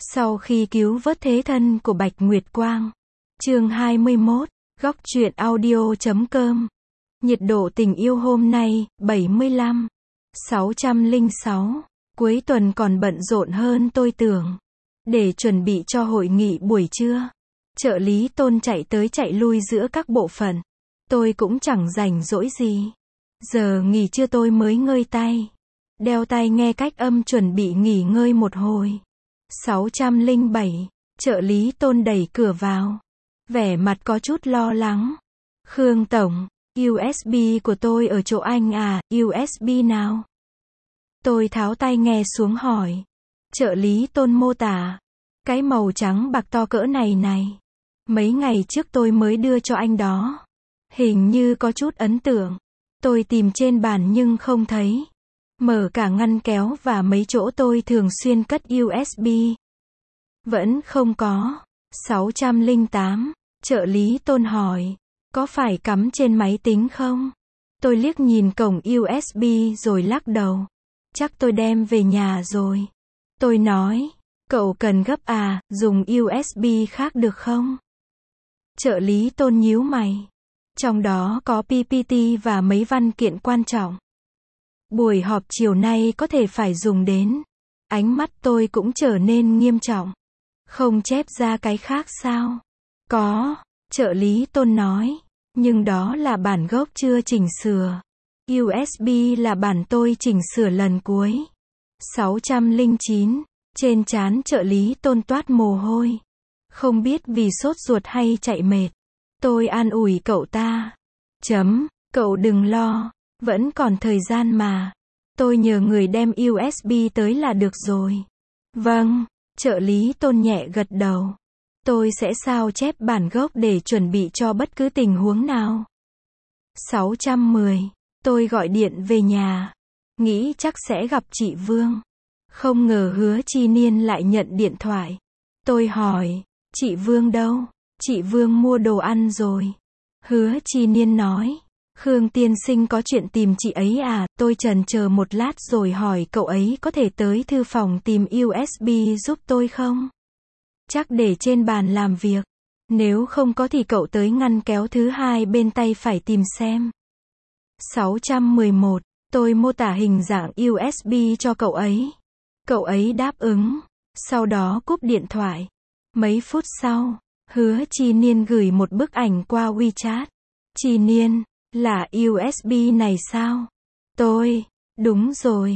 Sau khi cứu vớt thế thân của Bạch Nguyệt Quang. Chương 21, góc truyện audio.com. Nhiệt độ tình yêu hôm nay, 75. 606. Cuối tuần còn bận rộn hơn tôi tưởng. Để chuẩn bị cho hội nghị buổi trưa, trợ lý Tôn chạy tới chạy lui giữa các bộ phận. Tôi cũng chẳng rảnh rỗi gì. Giờ nghỉ trưa tôi mới ngơi tay. Đeo tai nghe cách âm chuẩn bị nghỉ ngơi một hồi. 607. Trợ lý Tôn đẩy cửa vào. Vẻ mặt có chút lo lắng. Khương Tổng, USB của tôi ở chỗ anh à, USB nào? Tôi tháo tai nghe xuống hỏi. Trợ lý Tôn mô tả. Cái màu trắng bạc to cỡ này này. Mấy ngày trước tôi mới đưa cho anh đó. Hình như có chút ấn tượng. Tôi tìm trên bàn nhưng không thấy. Mở cả ngăn kéo và mấy chỗ tôi thường xuyên cất USB. Vẫn không có. 608. Trợ lý Tôn hỏi. Có phải cắm trên máy tính không? Tôi liếc nhìn cổng USB rồi lắc đầu. Chắc tôi đem về nhà rồi. Tôi nói. Cậu cần gấp à, dùng USB khác được không? Trợ lý Tôn nhíu mày. Trong đó có PPT và mấy văn kiện quan trọng. Buổi họp chiều nay có thể phải dùng đến. Ánh mắt tôi cũng trở nên nghiêm trọng. Không chép ra cái khác sao? Có, trợ lý Tôn nói. Nhưng đó là bản gốc chưa chỉnh sửa. USB là bản tôi chỉnh sửa lần cuối. 609. Trên trán trợ lý Tôn toát mồ hôi. Không biết vì sốt ruột hay chạy mệt. Tôi an ủi cậu ta. Cậu đừng lo. Vẫn còn thời gian mà. Tôi nhờ người đem USB tới là được rồi. Vâng, trợ lý Tôn nhẹ gật đầu. Tôi sẽ sao chép bản gốc để chuẩn bị cho bất cứ tình huống nào. 610. Tôi gọi điện về nhà. Nghĩ chắc sẽ gặp chị Vương. Không ngờ Hứa Chi Niên lại nhận điện thoại. Tôi hỏi, chị Vương đâu? Chị Vương mua đồ ăn rồi. Hứa Chi Niên nói, Khương tiên sinh có chuyện tìm chị ấy à? Tôi chần chờ một lát rồi hỏi cậu ấy có thể tới thư phòng tìm USB giúp tôi không? Chắc để trên bàn làm việc. Nếu không có thì cậu tới ngăn kéo thứ hai bên tay phải tìm xem. 611. Tôi mô tả hình dạng USB cho cậu ấy. Cậu ấy đáp ứng. Sau đó cúp điện thoại. Mấy phút sau, Hứa Chi Niên gửi một bức ảnh qua WeChat. Chi Niên, là USB này sao? Tôi, đúng rồi.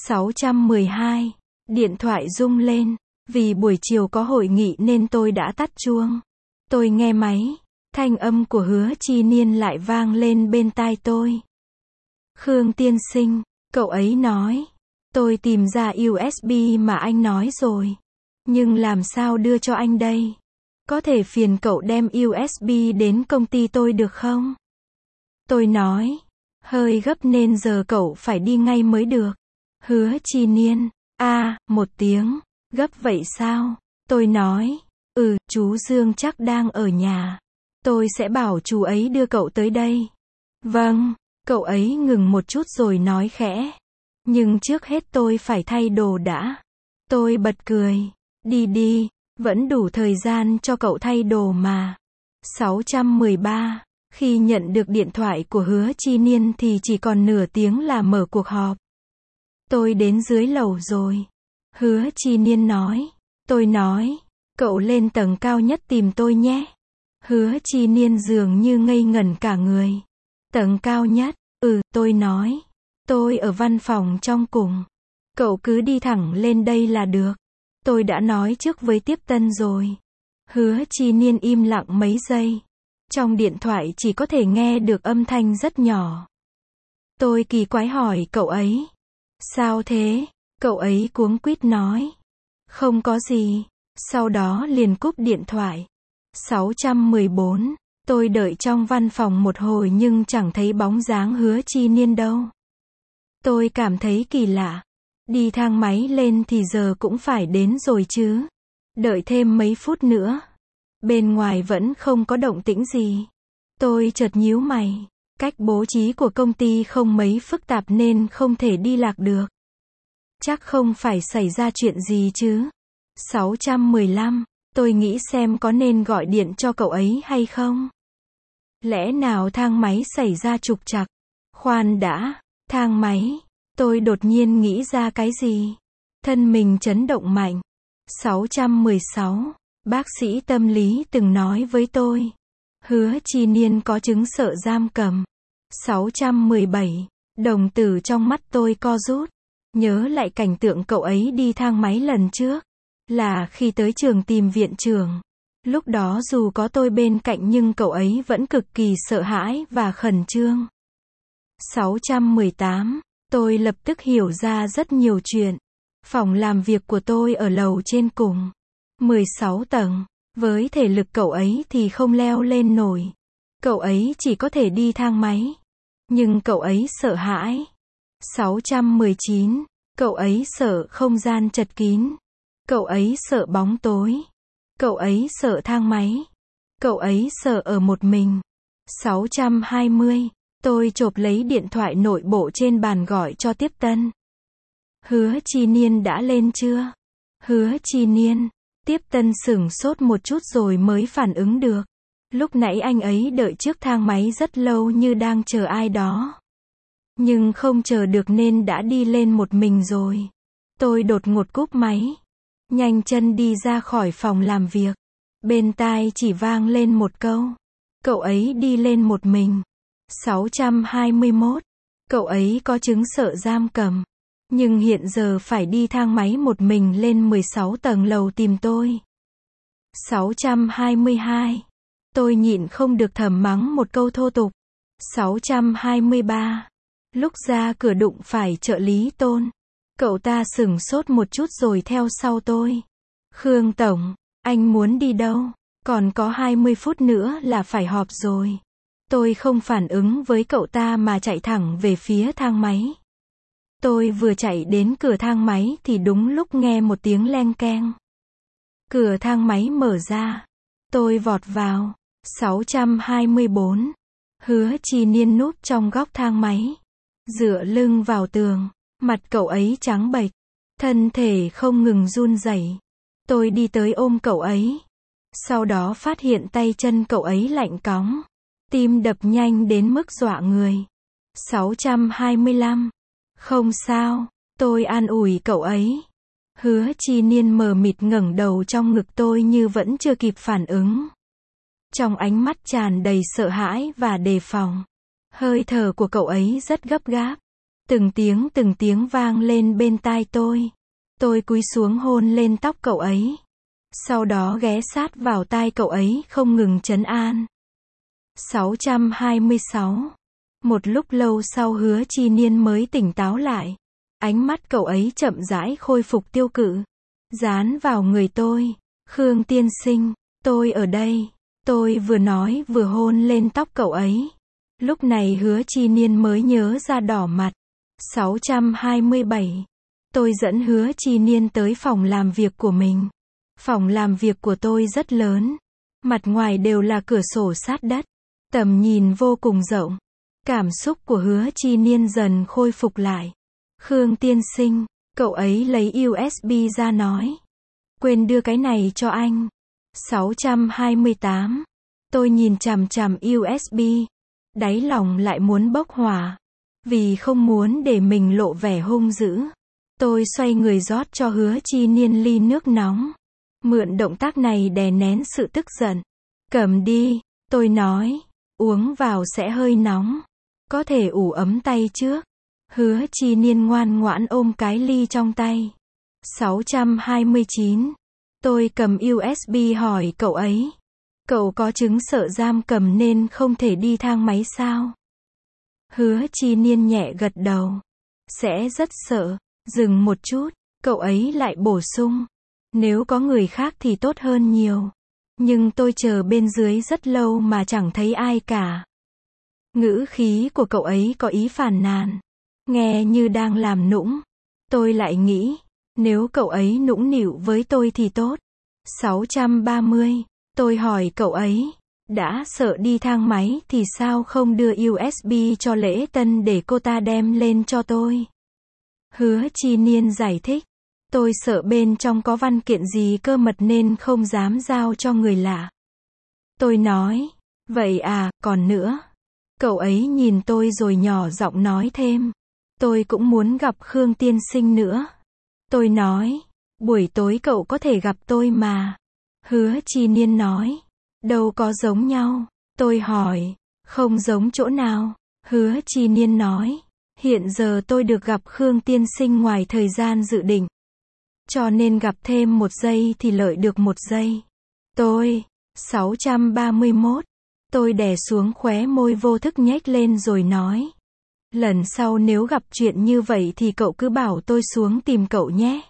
612. Điện thoại rung lên. Vì buổi chiều có hội nghị nên tôi đã tắt chuông. Tôi nghe máy. Thanh âm của Hứa Chi Niên lại vang lên bên tai tôi. Khương tiên sinh, cậu ấy nói. Tôi tìm ra USB mà anh nói rồi. Nhưng làm sao đưa cho anh đây? Có thể phiền cậu đem USB đến công ty tôi được không? Tôi nói. Hơi gấp nên giờ cậu phải đi ngay mới được. Hứa Chi Niên. Một tiếng. Gấp vậy sao? Tôi nói. Chú Dương chắc đang ở nhà. Tôi sẽ bảo chú ấy đưa cậu tới đây. Vâng. Cậu ấy ngừng một chút rồi nói khẽ. Nhưng trước hết tôi phải thay đồ đã. Tôi bật cười. Đi đi, vẫn đủ thời gian cho cậu thay đồ mà. 613. Khi nhận được điện thoại của Hứa Chi Niên thì chỉ còn nửa tiếng là mở cuộc họp. Tôi đến dưới lầu rồi. Hứa Chi Niên nói. Tôi nói. Cậu lên tầng cao nhất tìm tôi nhé. Hứa Chi Niên dường như ngây ngẩn cả người. Tầng cao nhất? Tôi nói. Tôi ở văn phòng trong cùng. Cậu cứ đi thẳng lên đây là được. Tôi đã nói trước với tiếp tân rồi. Hứa Chi Niên im lặng mấy giây. Trong điện thoại chỉ có thể nghe được âm thanh rất nhỏ. Tôi kỳ quái hỏi cậu ấy. Sao thế? Cậu ấy cuống quýt nói. Không có gì. Sau đó liền cúp điện thoại. 614. Tôi đợi trong văn phòng một hồi nhưng chẳng thấy bóng dáng Hứa Chi Niên đâu. Tôi cảm thấy kỳ lạ. Đi thang máy lên thì giờ cũng phải đến rồi chứ. Đợi thêm mấy phút nữa. Bên ngoài vẫn không có động tĩnh gì. Tôi chợt nhíu mày. Cách bố trí của công ty không mấy phức tạp nên không thể đi lạc được. Chắc không phải xảy ra chuyện gì chứ. 615. Tôi nghĩ xem có nên gọi điện cho cậu ấy hay không? Lẽ nào thang máy xảy ra trục trặc? Khoan đã, thang máy. Tôi đột nhiên nghĩ ra cái gì? Thân mình chấn động mạnh. 616. Bác sĩ tâm lý từng nói với tôi. Hứa Chi Niên có chứng sợ giam cầm. 617. Đồng tử trong mắt tôi co rút. Nhớ lại cảnh tượng cậu ấy đi thang máy lần trước. Là khi tới trường tìm viện trưởng. Lúc đó dù có tôi bên cạnh nhưng cậu ấy vẫn cực kỳ sợ hãi và khẩn trương. 618. Tôi lập tức hiểu ra rất nhiều chuyện. Phòng làm việc của tôi ở lầu trên cùng. 16 tầng. Với thể lực cậu ấy thì không leo lên nổi. Cậu ấy chỉ có thể đi thang máy. Nhưng cậu ấy sợ hãi. 619. Cậu ấy sợ không gian chật kín. Cậu ấy sợ bóng tối. Cậu ấy sợ thang máy. Cậu ấy sợ ở một mình. 620. Tôi chộp lấy điện thoại nội bộ trên bàn gọi cho tiếp tân. Hứa Chi Niên đã lên chưa? Hứa Chi Niên. Tiếp tân sửng sốt một chút rồi mới phản ứng được. Lúc nãy anh ấy đợi trước thang máy rất lâu như đang chờ ai đó. Nhưng không chờ được nên đã đi lên một mình rồi. Tôi đột ngột cúp máy. Nhanh chân đi ra khỏi phòng làm việc. Bên tai chỉ vang lên một câu. Cậu ấy đi lên một mình. 621. Cậu ấy có chứng sợ giam cầm. Nhưng hiện giờ phải đi thang máy một mình lên 16 tầng lầu tìm tôi. 622. Tôi nhịn không được thầm mắng một câu thô tục. 623. Lúc ra cửa đụng phải trợ lý Tôn. Cậu ta sửng sốt một chút rồi theo sau tôi. Khương Tổng, anh muốn đi đâu? Còn có 20 phút nữa là phải họp rồi. Tôi không phản ứng với cậu ta mà chạy thẳng về phía thang máy. Tôi vừa chạy đến cửa thang máy thì đúng lúc nghe một tiếng leng keng. Cửa thang máy mở ra. Tôi vọt vào. 624. Hứa Chi Niên núp trong góc thang máy. Dựa lưng vào tường. Mặt cậu ấy trắng bệch. Thân thể không ngừng run rẩy. Tôi đi tới ôm cậu ấy. Sau đó phát hiện tay chân cậu ấy lạnh cóng. Tim đập nhanh đến mức dọa người. 625. Không sao. Tôi an ủi cậu ấy. Hứa Chi Niên mờ mịt ngẩng đầu trong ngực tôi như vẫn chưa kịp phản ứng. Trong ánh mắt tràn đầy sợ hãi và đề phòng. Hơi thở của cậu ấy rất gấp gáp. Từng tiếng vang lên bên tai tôi. Tôi cúi xuống hôn lên tóc cậu ấy. Sau đó ghé sát vào tai cậu ấy không ngừng trấn an. 626. Một lúc lâu sau Hứa Chi Niên mới tỉnh táo lại. Ánh mắt cậu ấy chậm rãi khôi phục tiêu cự. Dán vào người tôi. Khương tiên sinh, tôi ở đây. Tôi vừa nói vừa hôn lên tóc cậu ấy. Lúc này Hứa Chi Niên mới nhớ ra đỏ mặt. 627. Tôi dẫn Hứa Chi Niên tới phòng làm việc của mình. Phòng làm việc của tôi rất lớn. Mặt ngoài đều là cửa sổ sát đất. Tầm nhìn vô cùng rộng. Cảm xúc của Hứa Chi Niên dần khôi phục lại. Khương tiên sinh, cậu ấy lấy USB ra nói. Quên đưa cái này cho anh. 628. Tôi nhìn chằm chằm USB. Đáy lòng lại muốn bốc hỏa. Vì không muốn để mình lộ vẻ hung dữ. Tôi xoay người rót cho Hứa Chi Niên ly nước nóng. Mượn động tác này đè nén sự tức giận. Cầm đi, tôi nói. Uống vào sẽ hơi nóng. Có thể ủ ấm tay trước. Hứa Chi Niên ngoan ngoãn ôm cái ly trong tay. 629. Tôi cầm USB hỏi cậu ấy. Cậu có chứng sợ giam cầm nên không thể đi thang máy sao? Hứa Chi Niên nhẹ gật đầu. Sẽ rất sợ. Dừng một chút, cậu ấy lại bổ sung. Nếu có người khác thì tốt hơn nhiều. Nhưng tôi chờ bên dưới rất lâu mà chẳng thấy ai cả. Ngữ khí của cậu ấy có ý phàn nàn. Nghe như đang làm nũng. Tôi lại nghĩ, nếu cậu ấy nũng nịu với tôi thì tốt. 630. Tôi hỏi cậu ấy, đã sợ đi thang máy thì sao không đưa USB cho Lễ Tân để cô ta đem lên cho tôi? Hứa Chi Niên giải thích. Tôi sợ bên trong có văn kiện gì cơ mật nên không dám giao cho người lạ. Tôi nói, vậy à, còn nữa. Cậu ấy nhìn tôi rồi nhỏ giọng nói thêm. Tôi cũng muốn gặp Khương tiên sinh nữa. Tôi nói, buổi tối cậu có thể gặp tôi mà. Hứa Chi Niên nói, đâu có giống nhau. Tôi hỏi, không giống chỗ nào? Hứa Chi Niên nói, hiện giờ tôi được gặp Khương tiên sinh ngoài thời gian dự định. Cho nên gặp thêm 1 giây thì lợi được 1 giây. 631. Tôi đè xuống khóe môi vô thức nhếch lên rồi nói. Lần sau nếu gặp chuyện như vậy thì cậu cứ bảo tôi xuống tìm cậu nhé.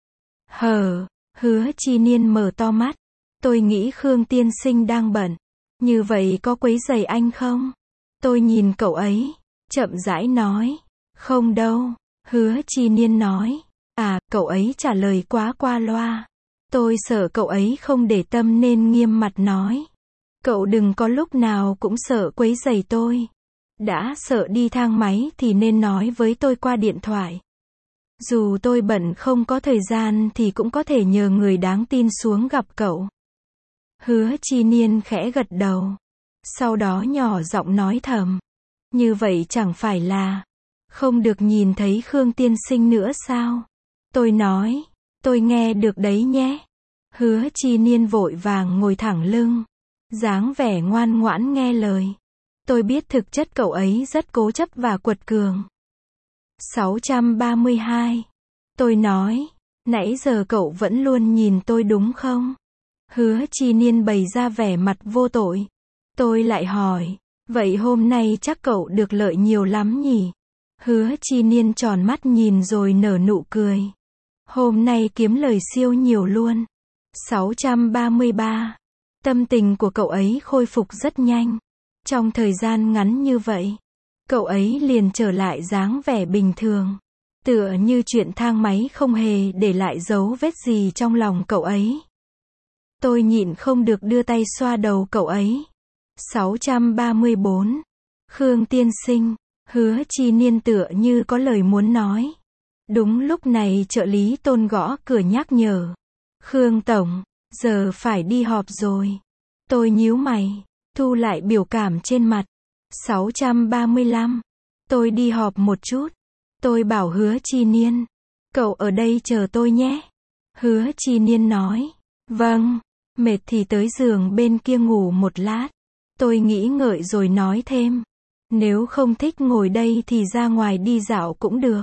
Hứa Chi Niên mở to mắt. Tôi nghĩ Khương tiên sinh đang bận. Như vậy có quấy rầy anh không? Tôi nhìn cậu ấy, chậm rãi nói. Không đâu. Hứa Chi Niên nói. À, cậu ấy trả lời quá qua loa. Tôi sợ cậu ấy không để tâm nên nghiêm mặt nói. Cậu đừng có lúc nào cũng sợ quấy rầy tôi. Đã sợ đi thang máy thì nên nói với tôi qua điện thoại. Dù tôi bận không có thời gian thì cũng có thể nhờ người đáng tin xuống gặp cậu. Hứa Chi Niên khẽ gật đầu. Sau đó nhỏ giọng nói thầm. Như vậy chẳng phải là không được nhìn thấy Khương tiên sinh nữa sao? Tôi nói, tôi nghe được đấy nhé. Hứa Chi Niên vội vàng ngồi thẳng lưng, dáng vẻ ngoan ngoãn nghe lời. Tôi biết thực chất cậu ấy rất cố chấp và quật cường. 632. Tôi nói, nãy giờ cậu vẫn luôn nhìn tôi đúng không? Hứa Chi Niên bày ra vẻ mặt vô tội. Tôi lại hỏi, vậy hôm nay chắc cậu được lợi nhiều lắm nhỉ? Hứa Chi Niên tròn mắt nhìn rồi nở nụ cười. Hôm nay kiếm lời siêu nhiều luôn. 633. Tâm tình của cậu ấy khôi phục rất nhanh. Trong thời gian ngắn như vậy, cậu ấy liền trở lại dáng vẻ bình thường. Tựa như chuyện thang máy không hề để lại dấu vết gì trong lòng cậu ấy. Tôi nhịn không được đưa tay xoa đầu cậu ấy. 634. Khương tiên sinh. Hứa Chi Niên tựa như có lời muốn nói. Đúng lúc này trợ lý Tôn gõ cửa nhắc nhở. Khương tổng, giờ phải đi họp rồi. Tôi nhíu mày, thu lại biểu cảm trên mặt. 635. Tôi đi họp một chút. Tôi bảo Hứa Chi Niên. Cậu ở đây chờ tôi nhé. Hứa Chi Niên nói. Vâng, mệt thì tới giường bên kia ngủ một lát. Tôi nghĩ ngợi rồi nói thêm. Nếu không thích ngồi đây thì ra ngoài đi dạo cũng được.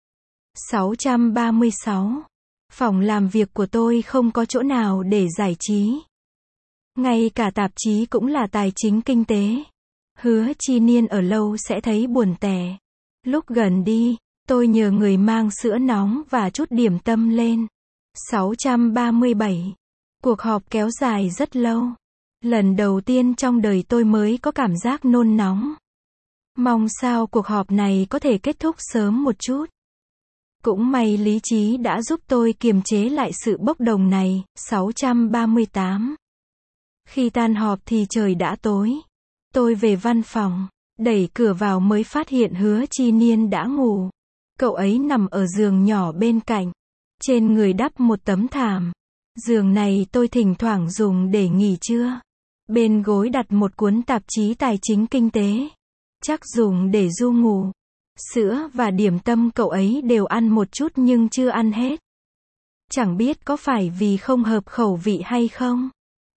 636. Phòng làm việc của tôi không có chỗ nào để giải trí. Ngay cả tạp chí cũng là tài chính kinh tế. Hứa Chi Niên ở lâu sẽ thấy buồn tẻ. Lúc gần đi, tôi nhờ người mang sữa nóng và chút điểm tâm lên. 637. Cuộc họp kéo dài rất lâu. Lần đầu tiên trong đời tôi mới có cảm giác nôn nóng. Mong sao cuộc họp này có thể kết thúc sớm một chút. Cũng may lý trí đã giúp tôi kiềm chế lại sự bốc đồng này. 638. Khi tan họp thì trời đã tối. Tôi về văn phòng, đẩy cửa vào mới phát hiện Hứa Chi Niên đã ngủ. Cậu ấy nằm ở giường nhỏ bên cạnh. Trên người đắp một tấm thảm. Giường này tôi thỉnh thoảng dùng để nghỉ trưa. Bên gối đặt một cuốn tạp chí tài chính kinh tế. Chắc dùng để du ngủ. Sữa và điểm tâm cậu ấy đều ăn một chút nhưng chưa ăn hết. Chẳng biết có phải vì không hợp khẩu vị hay không.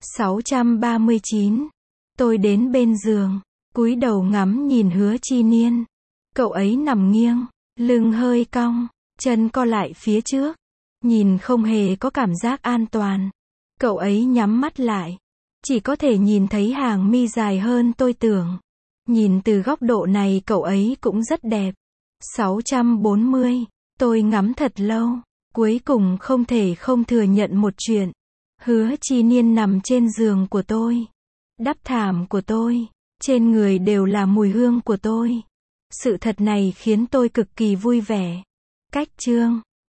639. Tôi đến bên giường, cúi đầu ngắm nhìn Hứa Chi Niên. Cậu ấy nằm nghiêng, lưng hơi cong, chân co lại phía trước. Nhìn không hề có cảm giác an toàn. Cậu ấy nhắm mắt lại. Chỉ có thể nhìn thấy hàng mi dài hơn tôi tưởng. Nhìn từ góc độ này cậu ấy cũng rất đẹp. 640. Tôi ngắm thật lâu. Cuối cùng không thể không thừa nhận một chuyện. Hứa Chi Niên nằm trên giường của tôi. Đắp thảm của tôi. Trên người đều là mùi hương của tôi. Sự thật này khiến tôi cực kỳ vui vẻ. Cách chương